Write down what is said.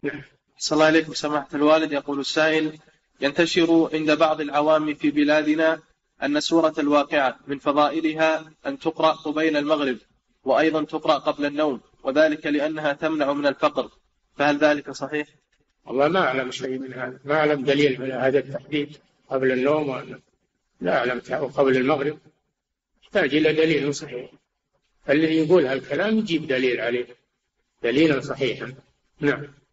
صلى الله عليكم سماحة الوالد. يقول السائل: ينتشر عند بعض العوام في بلادنا أن سورة الواقعة من فضائلها أن تقرأ قبيل المغرب، وأيضا تقرأ قبل النوم، وذلك لأنها تمنع من الفقر، فهل ذلك صحيح؟ والله ما أعلم شيء من هذا، ما أعلم دليل من هذا التحديد قبل النوم، لا أعلم قبل المغرب، يحتاج إلى دليل صحيح. الذي يقول هالكلام يجيب دليل عليه، دليلا صحيحا. نعم.